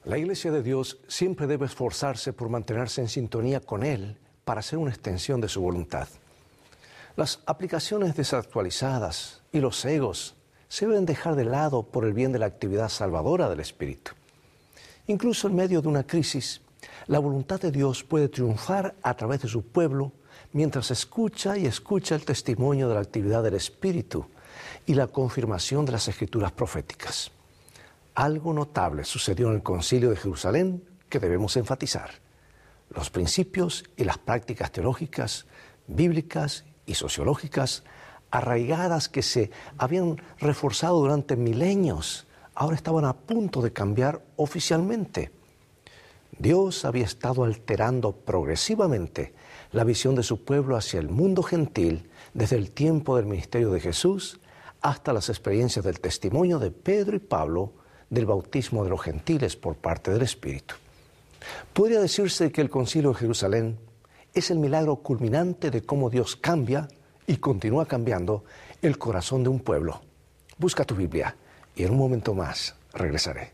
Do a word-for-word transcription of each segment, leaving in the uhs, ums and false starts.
La Iglesia de Dios siempre debe esforzarse por mantenerse en sintonía con Él para ser una extensión de su voluntad. Las aplicaciones desactualizadas y los egos se deben dejar de lado por el bien de la actividad salvadora del Espíritu. Incluso en medio de una crisis, la voluntad de Dios puede triunfar a través de su pueblo mientras escucha y escucha el testimonio de la actividad del Espíritu y la confirmación de las Escrituras proféticas. Algo notable sucedió en el Concilio de Jerusalén que debemos enfatizar. Los principios y las prácticas teológicas, bíblicas y sociológicas arraigadas que se habían reforzado durante milenios, ahora estaban a punto de cambiar oficialmente. Dios había estado alterando progresivamente la visión de su pueblo hacia el mundo gentil desde el tiempo del ministerio de Jesús hasta las experiencias del testimonio de Pedro y Pablo del bautismo de los gentiles por parte del Espíritu. Podría decirse que el Concilio de Jerusalén es el milagro culminante de cómo Dios cambia y continúa cambiando el corazón de un pueblo. Busca tu Biblia y en un momento más regresaré.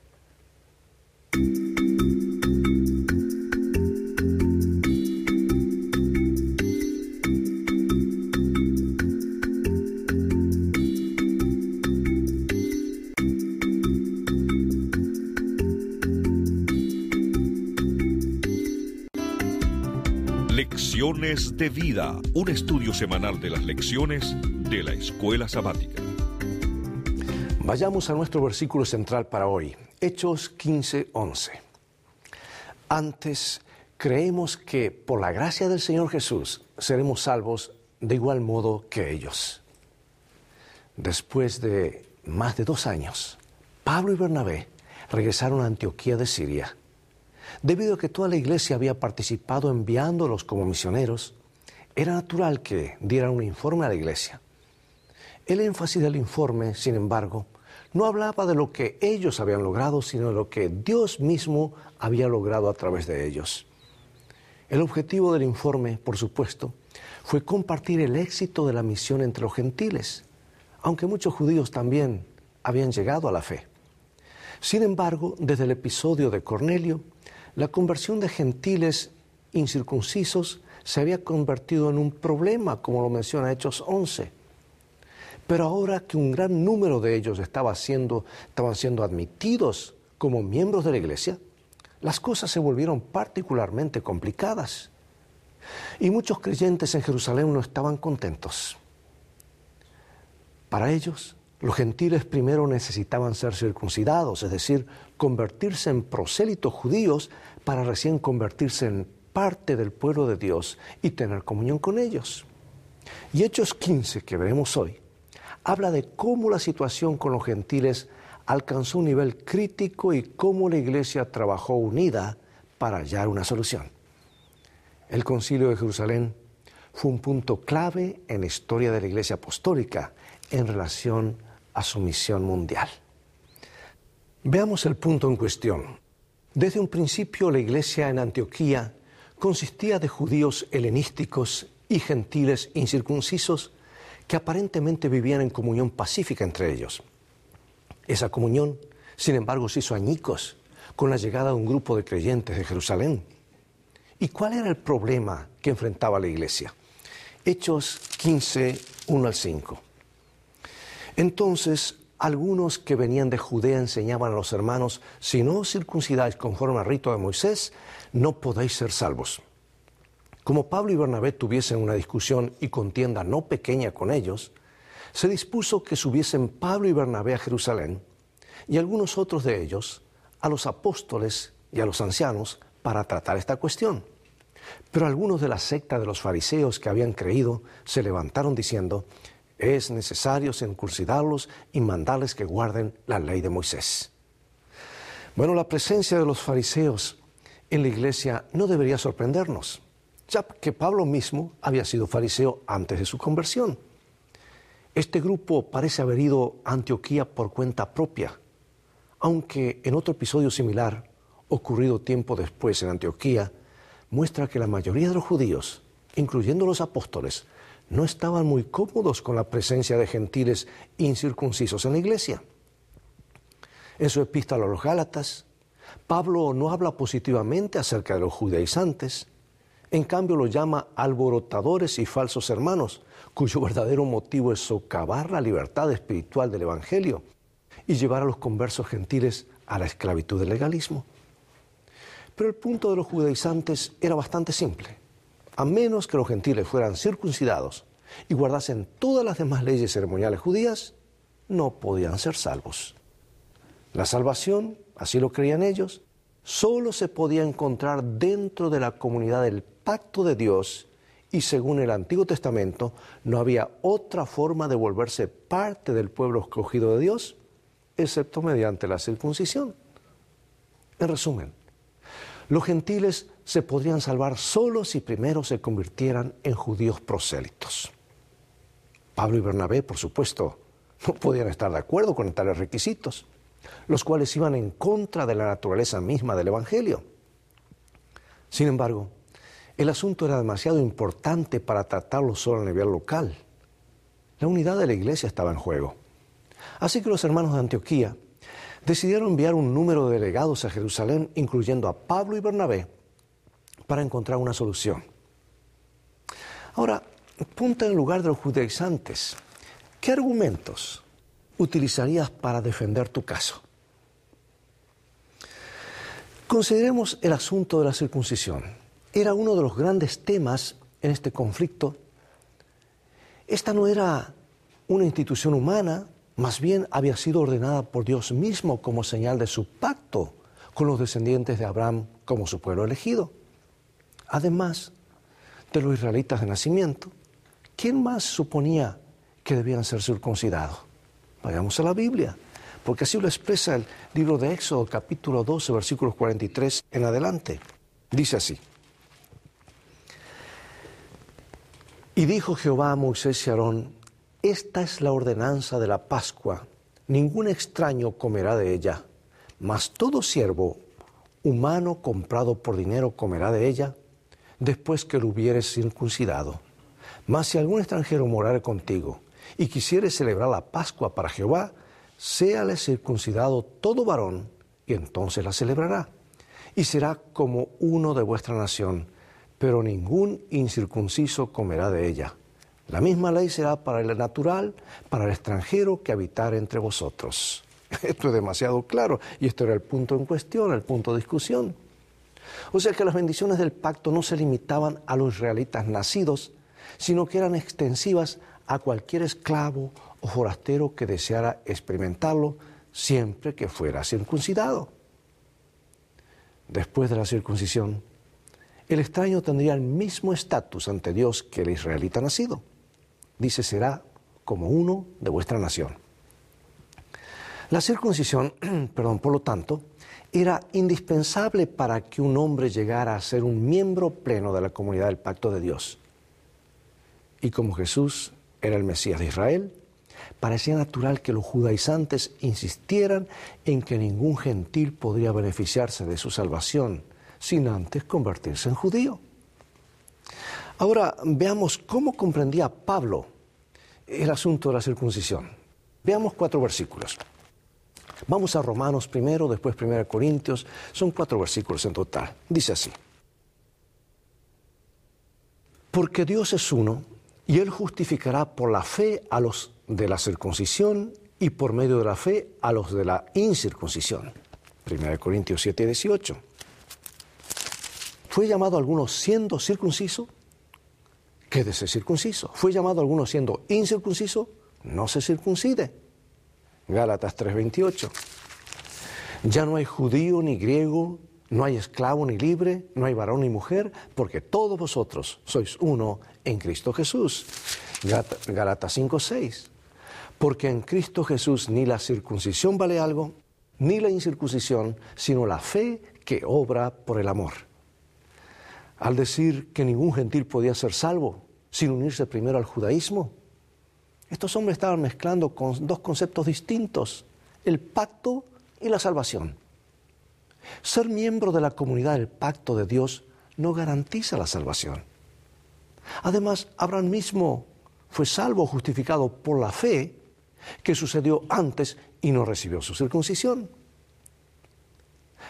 Lecciones de Vida, un estudio semanal de las lecciones de la Escuela Sabática. Vayamos a nuestro versículo central para hoy, Hechos quince, once. Antes, creemos que por la gracia del Señor Jesús seremos salvos de igual modo que ellos. Después de más de dos años, Pablo y Bernabé regresaron a Antioquía de Siria. Debido a que toda la iglesia había participado enviándolos como misioneros, era natural que dieran un informe a la iglesia. El énfasis del informe, sin embargo, no hablaba de lo que ellos habían logrado, sino de lo que Dios mismo había logrado a través de ellos. El objetivo del informe, por supuesto, fue compartir el éxito de la misión entre los gentiles, aunque muchos judíos también habían llegado a la fe. Sin embargo, desde el episodio de Cornelio, la conversión de gentiles incircuncisos se había convertido en un problema, como lo menciona Hechos once. Pero ahora que un gran número de ellos estaba siendo, estaban siendo admitidos como miembros de la iglesia, las cosas se volvieron particularmente complicadas. Y muchos creyentes en Jerusalén no estaban contentos. Para ellos, los gentiles primero necesitaban ser circuncidados, es decir, convertirse en prosélitos judíos para recién convertirse en parte del pueblo de Dios y tener comunión con ellos. Y Hechos quince, que veremos hoy, habla de cómo la situación con los gentiles alcanzó un nivel crítico y cómo la iglesia trabajó unida para hallar una solución. El Concilio de Jerusalén fue un punto clave en la historia de la iglesia apostólica en relación a su misión mundial. Veamos el punto en cuestión. Desde un principio, la iglesia en Antioquía consistía de judíos helenísticos y gentiles incircuncisos que aparentemente vivían en comunión pacífica entre ellos. Esa comunión, sin embargo, se hizo añicos con la llegada de un grupo de creyentes de Jerusalén. ¿Y cuál era el problema que enfrentaba la iglesia? Hechos quince, uno al cinco. Entonces, algunos que venían de Judea enseñaban a los hermanos: si no os circuncidáis conforme al rito de Moisés, no podéis ser salvos. Como Pablo y Bernabé tuviesen una discusión y contienda no pequeña con ellos, se dispuso que subiesen Pablo y Bernabé a Jerusalén y algunos otros de ellos a los apóstoles y a los ancianos para tratar esta cuestión. Pero algunos de la secta de los fariseos que habían creído se levantaron diciendo: es necesario circuncidarlos y mandarles que guarden la ley de Moisés. Bueno, la presencia de los fariseos en la iglesia no debería sorprendernos, ya que Pablo mismo había sido fariseo antes de su conversión. Este grupo parece haber ido a Antioquía por cuenta propia, aunque en otro episodio similar, ocurrido tiempo después en Antioquía, muestra que la mayoría de los judíos, incluyendo los apóstoles, no estaban muy cómodos con la presencia de gentiles incircuncisos en la iglesia. En su epístola a los Gálatas, Pablo no habla positivamente acerca de los judaizantes, en cambio los llama alborotadores y falsos hermanos, cuyo verdadero motivo es socavar la libertad espiritual del Evangelio y llevar a los conversos gentiles a la esclavitud del legalismo. Pero el punto de los judaizantes era bastante simple. A menos que los gentiles fueran circuncidados y guardasen todas las demás leyes ceremoniales judías, no podían ser salvos. La salvación, así lo creían ellos, solo se podía encontrar dentro de la comunidad del pacto de Dios y según el Antiguo Testamento no había otra forma de volverse parte del pueblo escogido de Dios, excepto mediante la circuncisión. En resumen, los gentiles se podrían salvar solo si primero se convirtieran en judíos prosélitos. Pablo y Bernabé, por supuesto, no podían estar de acuerdo con tales requisitos, los cuales iban en contra de la naturaleza misma del Evangelio. Sin embargo, el asunto era demasiado importante para tratarlo solo a nivel local. La unidad de la iglesia estaba en juego. Así que los hermanos de Antioquía decidieron enviar un número de delegados a Jerusalén, incluyendo a Pablo y Bernabé, para encontrar una solución. Ahora, ponte en el lugar de los judaizantes. ¿Qué argumentos utilizarías para defender tu caso? Consideremos el asunto de la circuncisión. Era uno de los grandes temas en este conflicto. Esta no era una institución humana, más bien había sido ordenada por Dios mismo como señal de su pacto con los descendientes de Abraham como su pueblo elegido. Además de los israelitas de nacimiento, ¿quién más suponía que debían ser circuncidados? Vayamos a la Biblia, porque así lo expresa el libro de Éxodo, capítulo doce, versículos cuarenta y tres en adelante. Dice así: Y dijo Jehová a Moisés y a Aarón: Esta es la ordenanza de la Pascua, ningún extraño comerá de ella, mas todo siervo humano comprado por dinero comerá de ella, después que lo hubieres circuncidado. Mas si algún extranjero morare contigo, y quisiere celebrar la Pascua para Jehová, séale circuncidado todo varón, y entonces la celebrará. Y será como uno de vuestra nación, pero ningún incircunciso comerá de ella. La misma ley será para el natural, para el extranjero que habitar entre vosotros. Esto es demasiado claro, y esto era el punto en cuestión, el punto de discusión. O sea que las bendiciones del pacto no se limitaban a los israelitas nacidos, sino que eran extensivas a cualquier esclavo o forastero que deseara experimentarlo, siempre que fuera circuncidado. Después de la circuncisión, el extraño tendría el mismo estatus ante Dios que el israelita nacido. Dice, será como uno de vuestra nación. La circuncisión, perdón, por lo tanto, era indispensable para que un hombre llegara a ser un miembro pleno de la comunidad del pacto de Dios. Y como Jesús era el Mesías de Israel, parecía natural que los judaizantes insistieran en que ningún gentil podría beneficiarse de su salvación sin antes convertirse en judío. Ahora veamos cómo comprendía Pablo el asunto de la circuncisión. Veamos cuatro versículos. Vamos a Romanos primero, después primero Corintios. Son cuatro versículos en total. Dice así: Porque Dios es uno, y Él justificará por la fe a los de la circuncisión y por medio de la fe a los de la incircuncisión. primero Corintios siete, dieciocho. ¿Fue llamado alguno siendo circunciso? Quédese circunciso. ¿Fue llamado alguno siendo incircunciso? No se circuncide. Gálatas tres, veintiocho. Ya no hay judío ni griego, no hay esclavo ni libre, no hay varón ni mujer, porque todos vosotros sois uno en Cristo Jesús. Gálatas cinco, seis. Porque en Cristo Jesús ni la circuncisión vale algo, ni la incircuncisión, sino la fe que obra por el amor. Al decir que ningún gentil podía ser salvo sin unirse primero al judaísmo, estos hombres estaban mezclando con dos conceptos distintos, el pacto y la salvación. Ser miembro de la comunidad del pacto de Dios no garantiza la salvación. Además, Abraham mismo fue salvo, justificado por la fe, que sucedió antes y no recibió su circuncisión.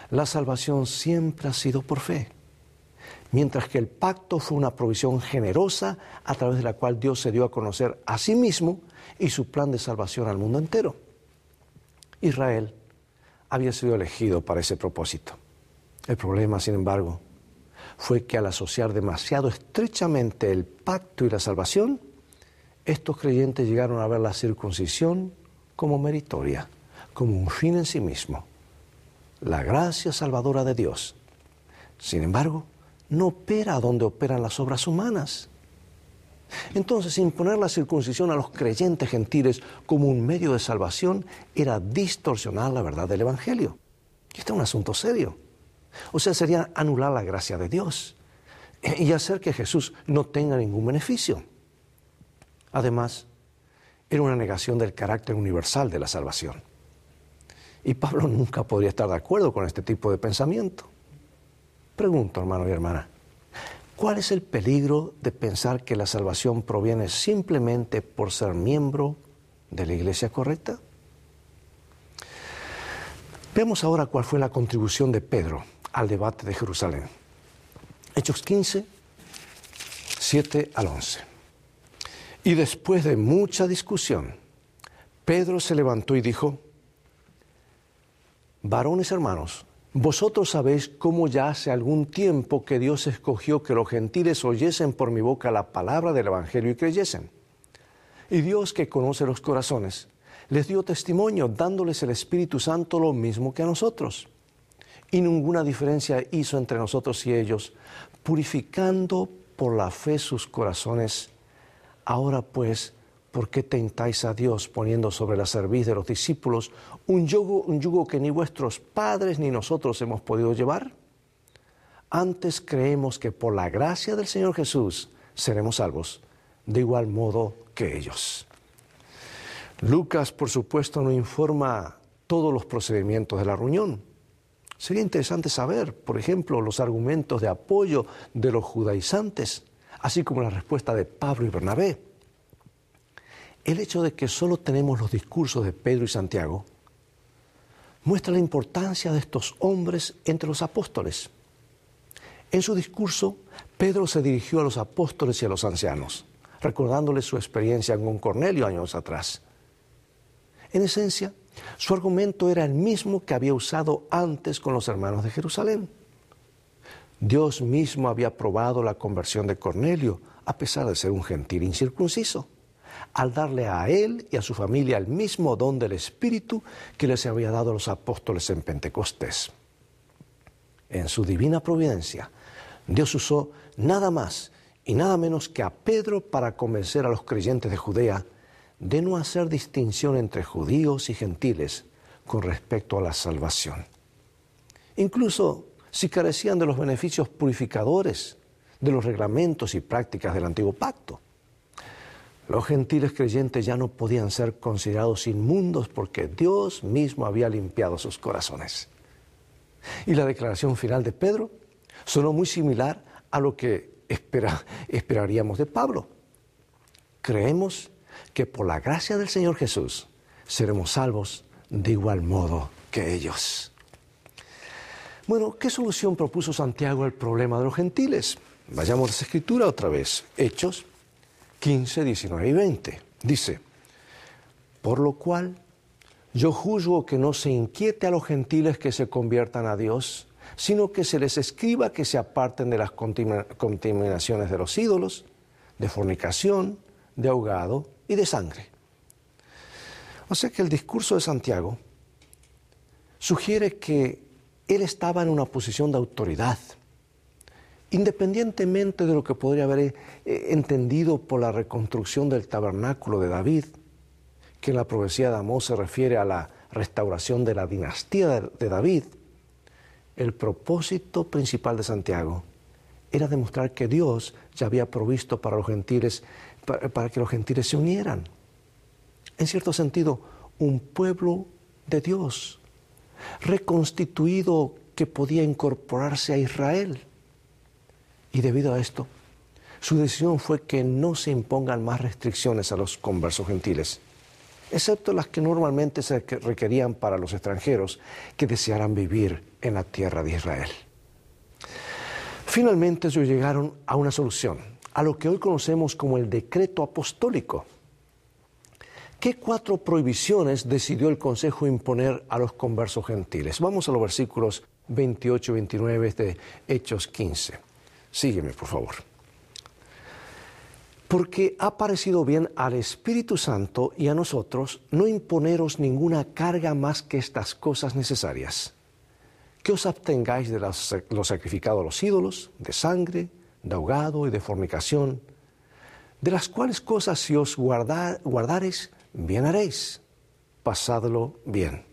La salvación siempre ha sido por fe, mientras que el pacto fue una provisión generosa a través de la cual Dios se dio a conocer a sí mismo y su plan de salvación al mundo entero. Israel había sido elegido para ese propósito. El problema, sin embargo, fue que al asociar demasiado estrechamente el pacto y la salvación, estos creyentes llegaron a ver la circuncisión como meritoria, como un fin en sí mismo, la gracia salvadora de Dios. Sin embargo, no opera donde operan las obras humanas. Entonces, imponer la circuncisión a los creyentes gentiles como un medio de salvación era distorsionar la verdad del Evangelio. Y este es un asunto serio. O sea, sería anular la gracia de Dios y hacer que Jesús no tenga ningún beneficio. Además, era una negación del carácter universal de la salvación. Y Pablo nunca podría estar de acuerdo con este tipo de pensamiento. Pregunto, hermano y hermana, ¿cuál es el peligro de pensar que la salvación proviene simplemente por ser miembro de la iglesia correcta? Veamos ahora cuál fue la contribución de Pedro al debate de Jerusalén. Hechos quince, siete al once. Y después de mucha discusión, Pedro se levantó y dijo: varones hermanos, vosotros sabéis cómo ya hace algún tiempo que Dios escogió que los gentiles oyesen por mi boca la palabra del Evangelio y creyesen. Y Dios, que conoce los corazones, les dio testimonio, dándoles el Espíritu Santo lo mismo que a nosotros. Y ninguna diferencia hizo entre nosotros y ellos, purificando por la fe sus corazones. Ahora pues, ¿por qué tentáis a Dios poniendo sobre la cerviz de los discípulos un yugo, un yugo que ni vuestros padres ni nosotros hemos podido llevar? Antes creemos que por la gracia del Señor Jesús seremos salvos, de igual modo que ellos. Lucas, por supuesto, no informa todos los procedimientos de la reunión. Sería interesante saber, por ejemplo, los argumentos de apoyo de los judaizantes, así como la respuesta de Pablo y Bernabé. El hecho de que solo tenemos los discursos de Pedro y Santiago muestra la importancia de estos hombres entre los apóstoles. En su discurso, Pedro se dirigió a los apóstoles y a los ancianos, recordándoles su experiencia con Cornelio años atrás. En esencia, su argumento era el mismo que había usado antes con los hermanos de Jerusalén. Dios mismo había aprobado la conversión de Cornelio, a pesar de ser un gentil incircunciso, al darle a él y a su familia el mismo don del Espíritu que les había dado a los apóstoles en Pentecostés. En su divina providencia, Dios usó nada más y nada menos que a Pedro para convencer a los creyentes de Judea de no hacer distinción entre judíos y gentiles con respecto a la salvación. Incluso si carecían de los beneficios purificadores de los reglamentos y prácticas del antiguo pacto. Los gentiles creyentes ya no podían ser considerados inmundos porque Dios mismo había limpiado sus corazones. Y la declaración final de Pedro sonó muy similar a lo que espera, esperaríamos de Pablo. Creemos que por la gracia del Señor Jesús seremos salvos de igual modo que ellos. Bueno, ¿qué solución propuso Santiago al problema de los gentiles? Vayamos a la Escritura otra vez. Hechos quince, diecinueve y veinte. Dice: por lo cual yo juzgo que no se inquiete a los gentiles que se conviertan a Dios, sino que se les escriba que se aparten de las contaminaciones de los ídolos, de fornicación, de ahogado y de sangre. O sea que el discurso de Santiago sugiere que él estaba en una posición de autoridad, independientemente de lo que podría haber eh, entendido por la reconstrucción del tabernáculo de David, que en la profecía de Amós se refiere a la restauración de la dinastía de, de David. El propósito principal de Santiago era demostrar que Dios ya había provisto para los gentiles, para, para que los gentiles se unieran. En cierto sentido, un pueblo de Dios, reconstituido, que podía incorporarse a Israel. Y debido a esto, su decisión fue que no se impongan más restricciones a los conversos gentiles. excepto las que normalmente se requerían para los extranjeros que desearan vivir en la tierra de Israel. Finalmente ellos llegaron a una solución, a lo que hoy conocemos como el decreto apostólico. ¿Qué cuatro prohibiciones decidió el Consejo imponer a los conversos gentiles? Vamos a los versículos veintiocho y veintinueve de Hechos quince. Sígueme, por favor. Porque ha parecido bien al Espíritu Santo y a nosotros no imponeros ninguna carga más que estas cosas necesarias. Que os abstengáis de los, lo sacrificado a los ídolos, de sangre, de ahogado y de fornicación, de las cuales cosas si os guardar, guardareis, bien haréis. Pasadlo bien.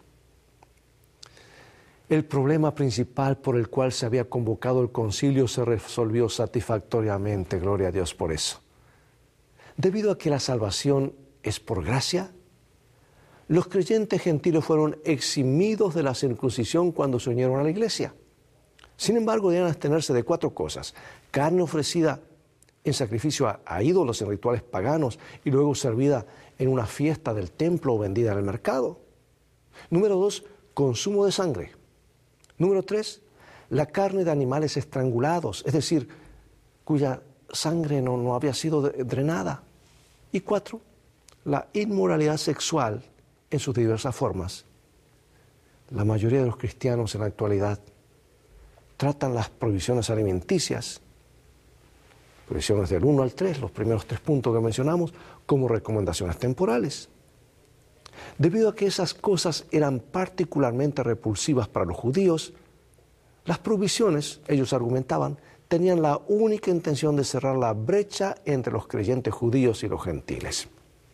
El problema principal por el cual se había convocado el concilio se resolvió satisfactoriamente, gloria a Dios por eso. Debido a que la salvación es por gracia, los creyentes gentiles fueron eximidos de la circuncisión cuando se unieron a la iglesia. Sin embargo, debían abstenerse de cuatro cosas: carne ofrecida en sacrificio a, a ídolos en rituales paganos y luego servida en una fiesta del templo o vendida en el mercado. Número dos, consumo de sangre. Número tres, la carne de animales estrangulados, es decir, cuya sangre no, no había sido drenada. Y cuatro, la inmoralidad sexual en sus diversas formas. La mayoría de los cristianos en la actualidad tratan las prohibiciones alimenticias, prohibiciones del uno al tres, los primeros tres puntos que mencionamos, como recomendaciones temporales. Debido a que esas cosas eran particularmente repulsivas para los judíos, las prohibiciones, ellos argumentaban, tenían la única intención de cerrar la brecha entre los creyentes judíos y los gentiles.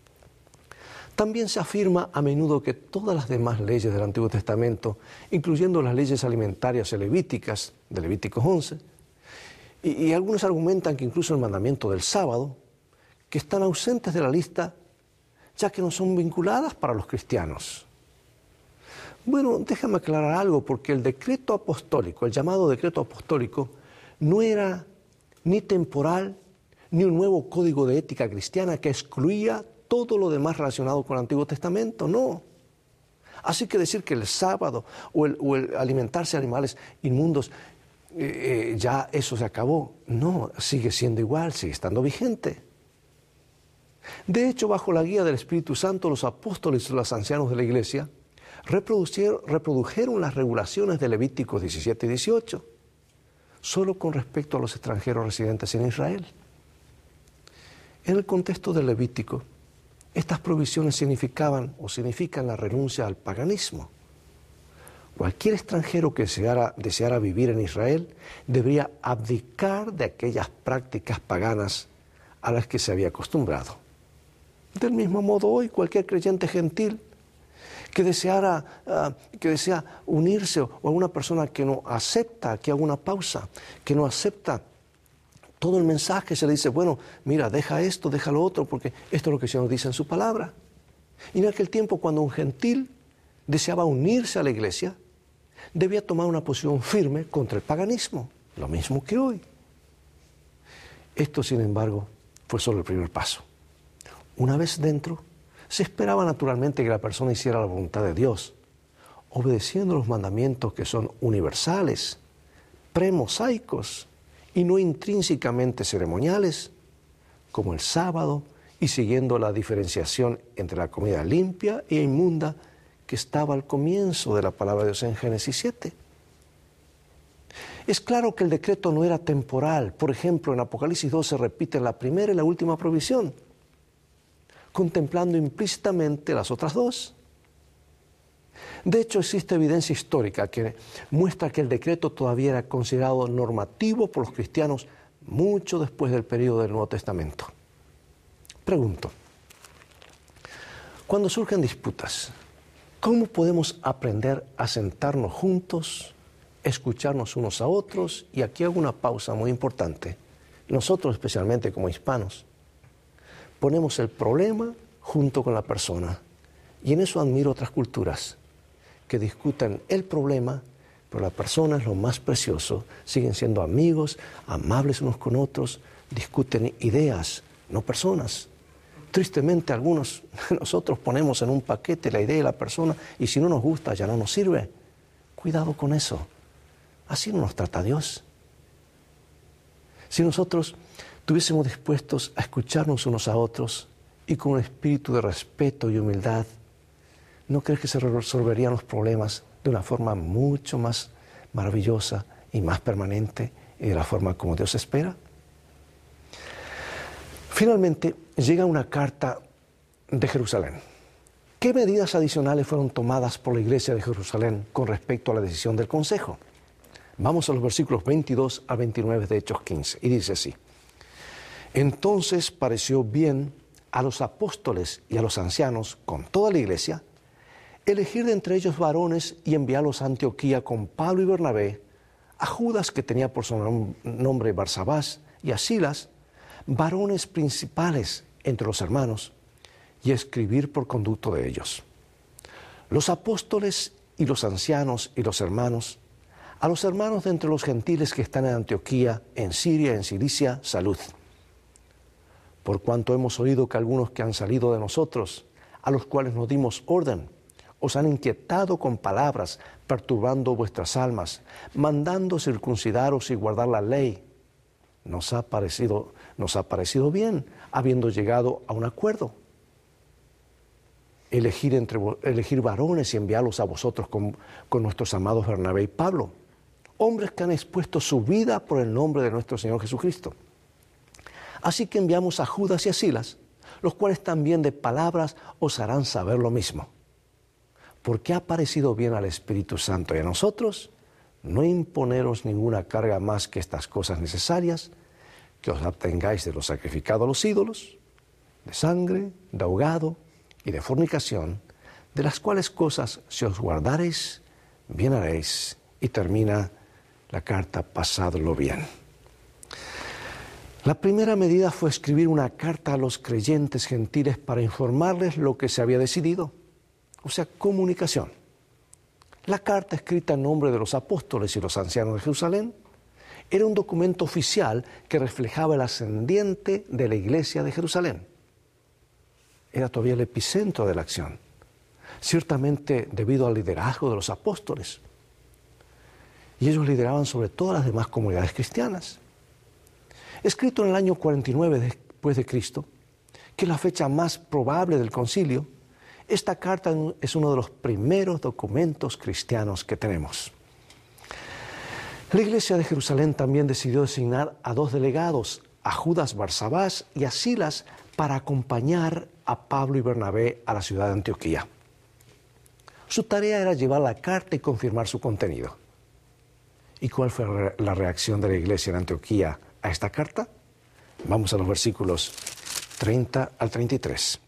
También se afirma a menudo que todas las demás leyes del Antiguo Testamento, incluyendo las leyes alimentarias y levíticas, de Levíticos once, y, y algunos argumentan que incluso el mandamiento del sábado, que están ausentes de la lista, ya que no son vinculadas para los cristianos. Bueno, déjame aclarar algo, porque el decreto apostólico, el llamado decreto apostólico, no era ni temporal, ni un nuevo código de ética cristiana que excluía todo lo demás relacionado con el Antiguo Testamento, no. Así que decir que el sábado o el, o el alimentarse de animales inmundos, eh, eh, ya eso se acabó. No, sigue siendo igual, sigue estando vigente. De hecho, bajo la guía del Espíritu Santo, los apóstoles y los ancianos de la Iglesia reprodujeron, reprodujeron las regulaciones de Levíticos diecisiete y dieciocho, solo con respecto a los extranjeros residentes en Israel. En el contexto del Levítico, estas provisiones significaban o significan la renuncia al paganismo. Cualquier extranjero que deseara, deseara vivir en Israel debería abdicar de aquellas prácticas paganas a las que se había acostumbrado. Del mismo modo, hoy cualquier creyente gentil que deseara, uh, que desea unirse o alguna persona que no acepta, aquí hago una pausa, que no acepta todo el mensaje, se le dice, bueno, mira, deja esto, deja lo otro, porque esto es lo que el Señor dice en su palabra. Y en aquel tiempo, cuando un gentil deseaba unirse a la iglesia, debía tomar una posición firme contra el paganismo, lo mismo que hoy. Esto, sin embargo, fue solo el primer paso. Una vez dentro, se esperaba naturalmente que la persona hiciera la voluntad de Dios, obedeciendo los mandamientos que son universales, premosaicos y no intrínsecamente ceremoniales, como el sábado, y siguiendo la diferenciación entre la comida limpia e inmunda que estaba al comienzo de la palabra de Dios en Génesis siete. Es claro que el decreto no era temporal. Por ejemplo, en Apocalipsis dos se repite la primera y la última provisión, contemplando implícitamente las otras dos. De hecho, existe evidencia histórica que muestra que el decreto todavía era considerado normativo por los cristianos mucho después del período del Nuevo Testamento. Pregunto, cuando surgen disputas, ¿cómo podemos aprender a sentarnos juntos, escucharnos unos a otros? Y aquí hago una pausa muy importante. Nosotros, especialmente como hispanos, ponemos el problema junto con la persona. Y en eso admiro otras culturas que discuten el problema, pero la persona es lo más precioso. Siguen siendo amigos, amables unos con otros, discuten ideas, no personas. Tristemente, algunos de nosotros ponemos en un paquete la idea de la persona y si no nos gusta ya no nos sirve. Cuidado con eso. Así no nos trata Dios. Si nosotros estuviésemos dispuestos a escucharnos unos a otros y con un espíritu de respeto y humildad, ¿no crees que se resolverían los problemas de una forma mucho más maravillosa y más permanente y de la forma como Dios espera? Finalmente, llega una carta de Jerusalén. ¿Qué medidas adicionales fueron tomadas por la iglesia de Jerusalén con respecto a la decisión del consejo? Vamos a los versículos veintidós a veintinueve de Hechos quince, y dice así: Entonces pareció bien a los apóstoles y a los ancianos, con toda la iglesia, elegir de entre ellos varones y enviarlos a Antioquía con Pablo y Bernabé, a Judas, que tenía por su nombre Barsabás, y a Silas, varones principales entre los hermanos, y escribir por conducto de ellos. Los apóstoles y los ancianos y los hermanos, a los hermanos de entre los gentiles que están en Antioquía, en Siria, en Cilicia, salud. Por cuanto hemos oído que algunos que han salido de nosotros, a los cuales nos dimos orden, os han inquietado con palabras, perturbando vuestras almas, mandando circuncidaros y guardar la ley. Nos ha parecido, nos ha parecido bien, habiendo llegado a un acuerdo. Elegir, entre, elegir varones y enviarlos a vosotros con, con nuestros amados Bernabé y Pablo, hombres que han expuesto su vida por el nombre de nuestro Señor Jesucristo. Así que enviamos a Judas y a Silas, los cuales también de palabras os harán saber lo mismo. Porque ha parecido bien al Espíritu Santo y a nosotros no imponeros ninguna carga más que estas cosas necesarias, que os abstengáis de lo sacrificado a los ídolos, de sangre, de ahogado y de fornicación, de las cuales cosas si os guardareis, bien haréis. Y termina la carta pasadlo bien. La primera medida fue escribir una carta a los creyentes gentiles para informarles lo que se había decidido, o sea, comunicación. La carta, escrita en nombre de los apóstoles y los ancianos de Jerusalén, era un documento oficial que reflejaba el ascendiente de la iglesia de Jerusalén. Era todavía el epicentro de la acción, ciertamente debido al liderazgo de los apóstoles. Y ellos lideraban sobre todas las demás comunidades cristianas. Escrito en el año cuarenta y nueve después de Cristo, que es la fecha más probable del concilio, esta carta es uno de los primeros documentos cristianos que tenemos. La iglesia de Jerusalén también decidió designar a dos delegados, a Judas Barsabás y a Silas, para acompañar a Pablo y Bernabé a la ciudad de Antioquía. Su tarea era llevar la carta y confirmar su contenido. ¿Y cuál fue la reacción de la iglesia en Antioquía a esta carta? Vamos a los versículos treinta al treinta y tres.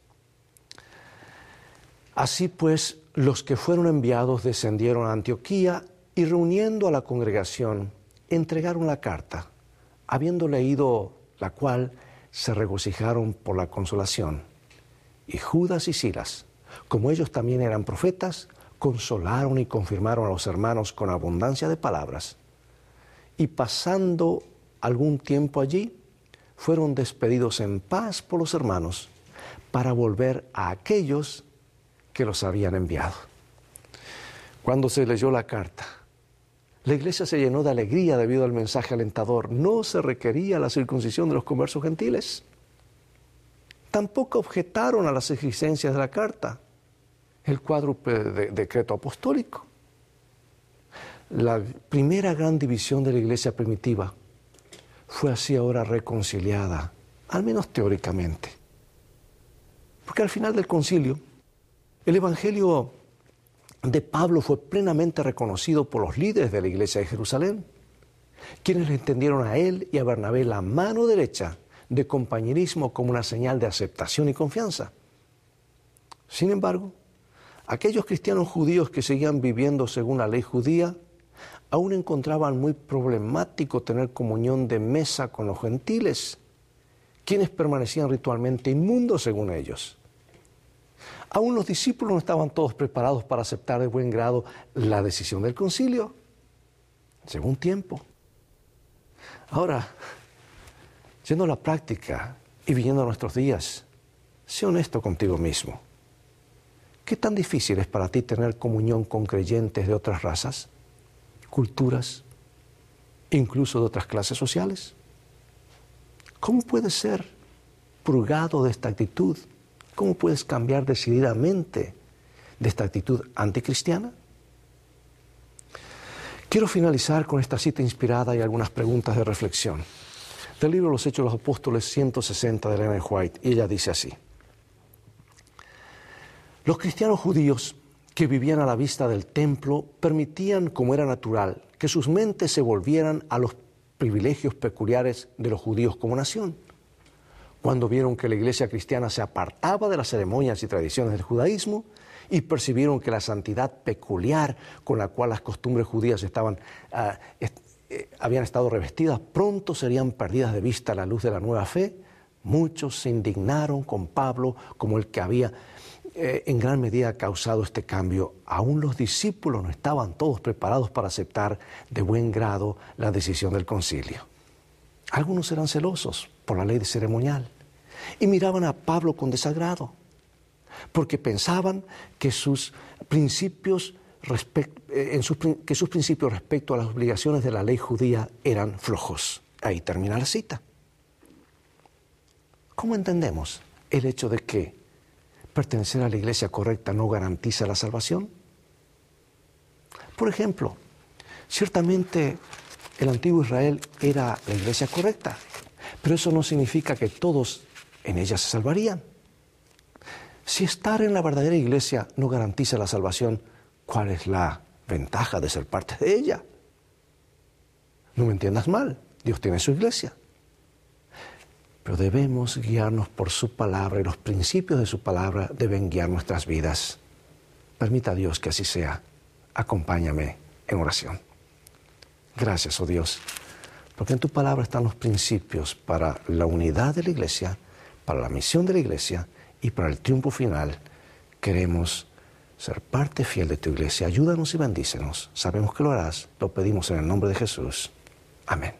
Así pues, los que fueron enviados descendieron a Antioquía y reuniendo a la congregación, entregaron la carta, habiendo leído la cual se regocijaron por la consolación. Y Judas y Silas, como ellos también eran profetas, consolaron y confirmaron a los hermanos con abundancia de palabras. Y pasando algún tiempo allí, fueron despedidos en paz por los hermanos para volver a aquellos que los habían enviado. Cuando se leyó la carta, la iglesia se llenó de alegría debido al mensaje alentador. No se requería la circuncisión de los conversos gentiles. Tampoco objetaron a las exigencias de la carta, el cuádruple de decreto apostólico. La primera gran división de la iglesia primitiva fue así ahora reconciliada, al menos teóricamente. Porque al final del concilio, el evangelio de Pablo fue plenamente reconocido por los líderes de la iglesia de Jerusalén, quienes le entendieron a él y a Bernabé la mano derecha de compañerismo como una señal de aceptación y confianza. Sin embargo, aquellos cristianos judíos que seguían viviendo según la ley judía aún encontraban muy problemático tener comunión de mesa con los gentiles, quienes permanecían ritualmente inmundos según ellos. Aún los discípulos no estaban todos preparados para aceptar de buen grado la decisión del concilio. Llegó un tiempo. Ahora, yendo a la práctica y viniendo a nuestros días, sé honesto contigo mismo. ¿Qué tan difícil es para ti tener comunión con creyentes de otras razas, culturas, incluso de otras clases sociales? ¿Cómo puedes ser purgado de esta actitud? ¿Cómo puedes cambiar decididamente de esta actitud anticristiana? Quiero finalizar con esta cita inspirada y algunas preguntas de reflexión. Del libro Los Hechos de los Apóstoles ciento sesenta de Ellen White, y ella dice así: los cristianos judíos que vivían a la vista del templo permitían, como era natural, que sus mentes se volvieran a los privilegios peculiares de los judíos como nación. Cuando vieron que la iglesia cristiana se apartaba de las ceremonias y tradiciones del judaísmo y percibieron que la santidad peculiar con la cual las costumbres judías estaban, uh, est eh, habían estado revestidas pronto serían perdidas de vista a la luz de la nueva fe, muchos se indignaron con Pablo como el que había eh, en gran medida causado este cambio. Aún los discípulos no estaban todos preparados para aceptar de buen grado la decisión del concilio. Algunos eran celosos por la ley ceremonial y miraban a Pablo con desagrado, porque pensaban que sus principios, en sus, que sus principios respecto a las obligaciones de la ley judía eran flojos. Ahí termina la cita. ¿Cómo entendemos el hecho de que pertenecer a la iglesia correcta no garantiza la salvación? Por ejemplo, ciertamente el antiguo Israel era la iglesia correcta, pero eso no significa que todos en ella se salvarían. Si estar en la verdadera iglesia no garantiza la salvación, ¿cuál es la ventaja de ser parte de ella? No me entiendas mal, Dios tiene su iglesia. Pero debemos guiarnos por su palabra y los principios de su palabra deben guiar nuestras vidas. Permita a Dios que así sea. Acompáñame en oración. Gracias, oh Dios, porque en tu palabra están los principios para la unidad de la iglesia, para la misión de la iglesia y para el triunfo final. Queremos ser parte fiel de tu iglesia. Ayúdanos y bendícenos. Sabemos que lo harás. Lo pedimos en el nombre de Jesús. Amén.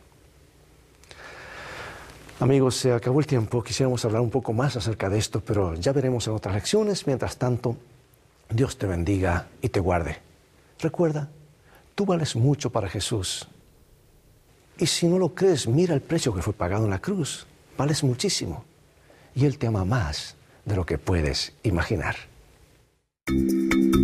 Amigos, se acabó el tiempo. Quisiéramos hablar un poco más acerca de esto, pero ya veremos en otras lecciones. Mientras tanto, Dios te bendiga y te guarde. Recuerda, tú vales mucho para Jesús. Y si no lo crees, mira el precio que fue pagado en la cruz. Vales muchísimo. Y Él te ama más de lo que puedes imaginar.